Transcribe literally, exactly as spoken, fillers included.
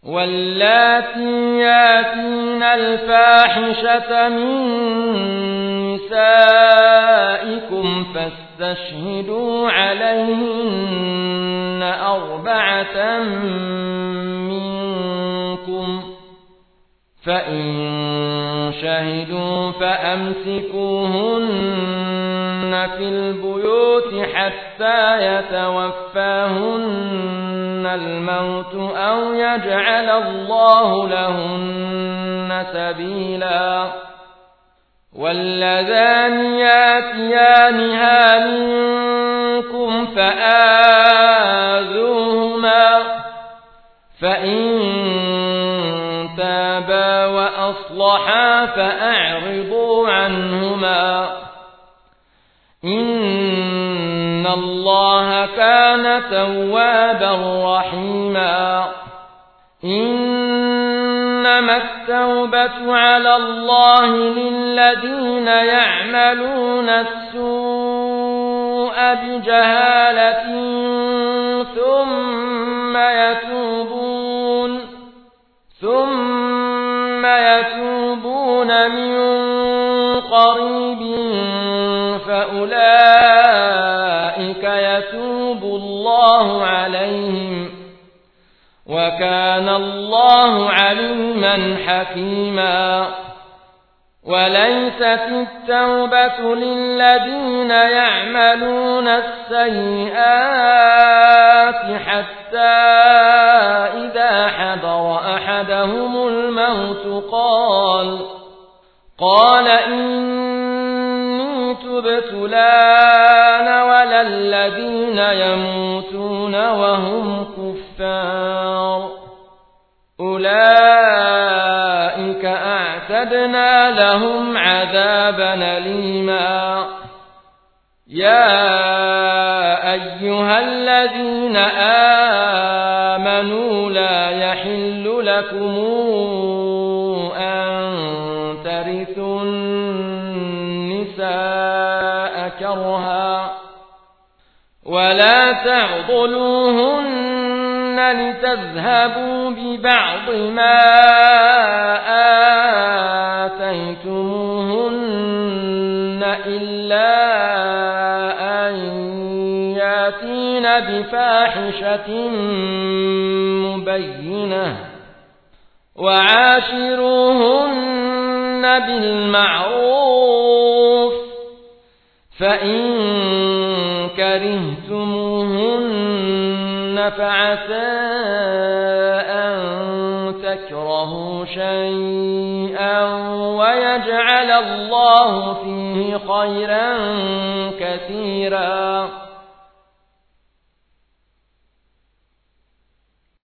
واللاتي ياتين الفاحشة من نسائكم فاستشهدوا عليهن أربعة منكم فإن شهدوا فأمسكوهن في البيوت حتى يتوفاهن الموت أو يجعل الله لهن سبيلا واللذان ياتيانها منكم فآذوهما فإن تابا وأصلحا فأعرضوا عنهما إن الله كان توابا رحيما إنما التوبة على الله للذين يعملون السوء بجهالة ثم يتوبون ثم يتوبون من قريب فأولئك يتوب الله عليهم وكان الله عليما حكيما وليست التوبة للذين يعملون السيئات حتى إذا حضر أحدهم الموت قال قال إني تبت الآن ولا الذين يموتون وهم كفار أولئك أعتدنا لهم عذابا أليما يا أيها الذين آمنوا لا يحل لكم أن ترثوا النساء كرها ولا تعضلوهن لتذهبوا ببعض ما آتيتموهن إلا أن ياتين بفاحشة مبينة وعاشروهن بالمعروف فإن كرهتموهن فعسى أن تكرهوا شيئا ويجعل الله فيه خيرا كثيرا